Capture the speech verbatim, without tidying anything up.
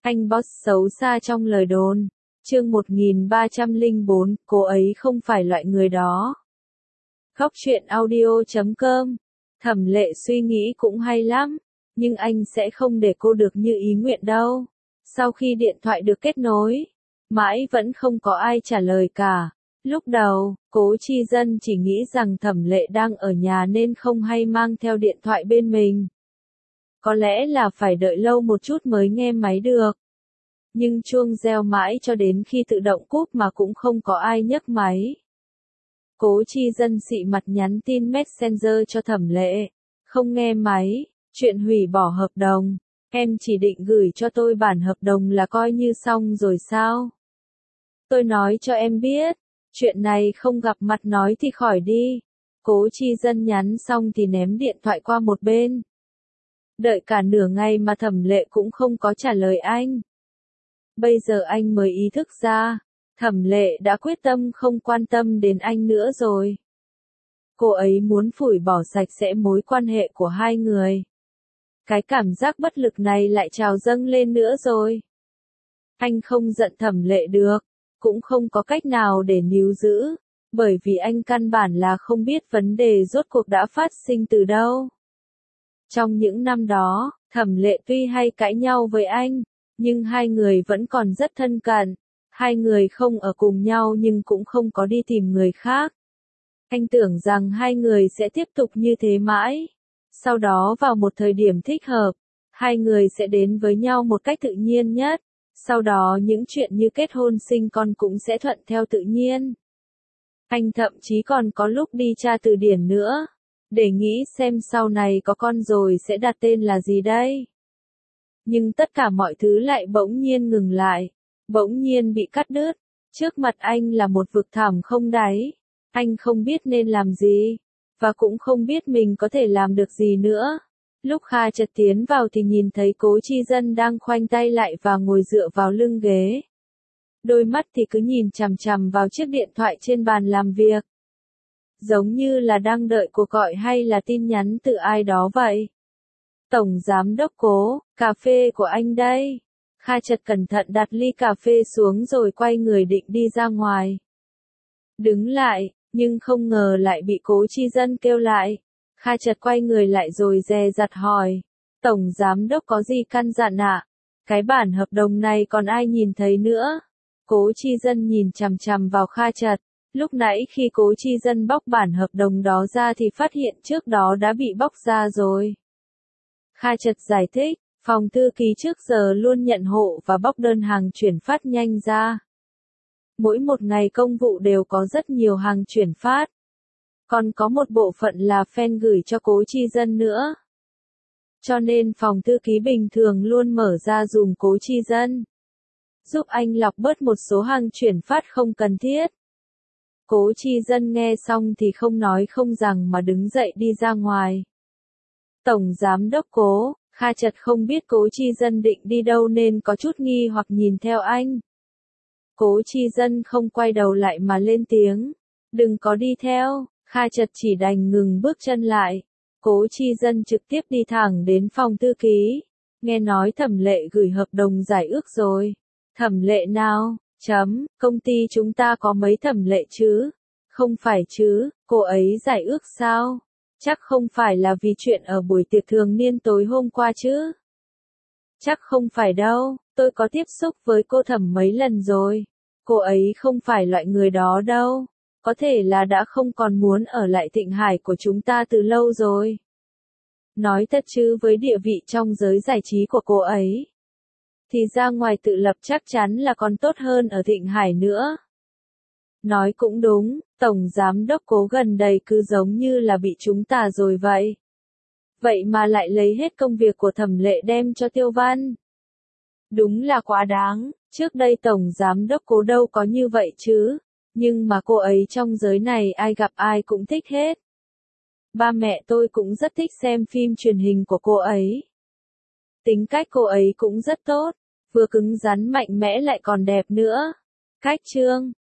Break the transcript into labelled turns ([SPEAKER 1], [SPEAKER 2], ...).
[SPEAKER 1] Anh boss xấu xa trong lời đồn. Chương một nghìn ba trăm lẻ bốn, cô ấy không phải loại người đó. Góc truyện audio chấm com. Thẩm Lệ suy nghĩ cũng hay lắm, nhưng anh sẽ không để cô được như ý nguyện đâu. Sau khi điện thoại được kết nối, mãi vẫn không có ai trả lời cả. Lúc đầu, Cố Chi Dân chỉ nghĩ rằng Thẩm Lệ đang ở nhà nên không hay mang theo điện thoại bên mình. Có lẽ là phải đợi lâu một chút mới nghe máy được. Nhưng chuông reo mãi cho đến khi tự động cúp mà cũng không có ai nhấc máy. Cố Chi Dân xị mặt nhắn tin Messenger cho Thẩm Lệ. Không nghe máy, chuyện hủy bỏ hợp đồng. Em chỉ định gửi cho tôi bản hợp đồng là coi như xong rồi sao? Tôi nói cho em biết, chuyện này không gặp mặt nói thì khỏi đi. Cố Chi Dân nhắn xong thì ném điện thoại qua một bên. Đợi cả nửa ngày mà Thẩm Lệ cũng không có trả lời anh. Bây giờ anh mới ý thức ra, Thẩm Lệ đã quyết tâm không quan tâm đến anh nữa rồi. Cô ấy muốn phủi bỏ sạch sẽ mối quan hệ của hai người. Cái cảm giác bất lực này lại trào dâng lên nữa rồi. Anh không giận Thẩm Lệ được, cũng không có cách nào để níu giữ, bởi vì anh căn bản là không biết vấn đề rốt cuộc đã phát sinh từ đâu. Trong những năm đó, Thẩm Lệ tuy hay cãi nhau với anh, nhưng hai người vẫn còn rất thân cận. Hai người không ở cùng nhau nhưng cũng không có đi tìm người khác. Anh tưởng rằng hai người sẽ tiếp tục như thế mãi. Sau đó vào một thời điểm thích hợp, hai người sẽ đến với nhau một cách tự nhiên nhất. Sau đó những chuyện như kết hôn sinh con cũng sẽ thuận theo tự nhiên. Anh thậm chí còn có lúc đi tra từ điển nữa, để nghĩ xem sau này có con rồi sẽ đặt tên là gì đây. Nhưng tất cả mọi thứ lại bỗng nhiên ngừng lại, bỗng nhiên bị cắt đứt. Trước mặt anh là một vực thẳm không đáy. Anh không biết nên làm gì, và cũng không biết mình có thể làm được gì nữa. Lúc Kha chợt tiến vào thì nhìn thấy Cố Chi Dân đang khoanh tay lại và ngồi dựa vào lưng ghế. Đôi mắt thì cứ nhìn chằm chằm vào chiếc điện thoại trên bàn làm việc. Giống như là đang đợi cuộc gọi hay là tin nhắn từ ai đó vậy. Tổng Giám đốc Cố, cà phê của anh đây. Kha chợt cẩn thận đặt ly cà phê xuống rồi quay người định đi ra ngoài. Đứng lại, nhưng không ngờ lại bị Cố Chi Dân kêu lại. Kha chợt quay người lại rồi dè dặt hỏi. Tổng Giám đốc có gì căn dặn ạ? À? Cái bản hợp đồng này còn ai nhìn thấy nữa? Cố Chi Dân nhìn chằm chằm vào Kha chợt. Lúc nãy khi Cố Chi Dân bóc bản hợp đồng đó ra thì phát hiện trước đó đã bị bóc ra rồi. Kha chợt giải thích, phòng thư ký trước giờ luôn nhận hộ và bóc đơn hàng chuyển phát nhanh ra. Mỗi một ngày công vụ đều có rất nhiều hàng chuyển phát. Còn có một bộ phận là fan gửi cho Cố Chi Dân nữa. Cho nên phòng thư ký bình thường luôn mở ra dùm Cố Chi Dân. Giúp anh lọc bớt một số hàng chuyển phát không cần thiết. Cố Chi Dân nghe xong thì không nói không rằng mà đứng dậy đi ra ngoài. Tổng Giám đốc Cố, Kha chợt không biết Cố Chi Dân định đi đâu nên có chút nghi hoặc nhìn theo anh. Cố Chi Dân không quay đầu lại mà lên tiếng. Đừng có đi theo. Kha chợt chỉ đành ngừng bước chân lại. Cố Chi Dân trực tiếp đi thẳng đến phòng thư ký. Nghe nói Thẩm Lệ gửi hợp đồng giải ước rồi. Thẩm Lệ nào? Chấm, công ty chúng ta có mấy Thẩm Lệ chứ? Không phải chứ, cô ấy giải ước sao? Chắc không phải là vì chuyện ở buổi tiệc thường niên tối hôm qua chứ? Chắc không phải đâu, tôi có tiếp xúc với cô Thẩm mấy lần rồi. Cô ấy không phải loại người đó đâu. Có thể là đã không còn muốn ở lại Thịnh Hải của chúng ta từ lâu rồi. Nói thật chứ với địa vị trong giới giải trí của cô ấy, thì ra ngoài tự lập chắc chắn là còn tốt hơn ở Thịnh Hải nữa. Nói cũng đúng, Tổng Giám đốc Cố gần đây cứ giống như là bị chúng ta rồi vậy. Vậy mà lại lấy hết công việc của Thẩm Lệ đem cho Tiêu Văn. Đúng là quá đáng, trước đây Tổng Giám đốc Cố đâu có như vậy chứ. Nhưng mà cô ấy trong giới này ai gặp ai cũng thích hết. Ba mẹ tôi cũng rất thích xem phim truyền hình của cô ấy. Tính cách cô ấy cũng rất tốt, vừa cứng rắn mạnh mẽ lại còn đẹp nữa. Cách chương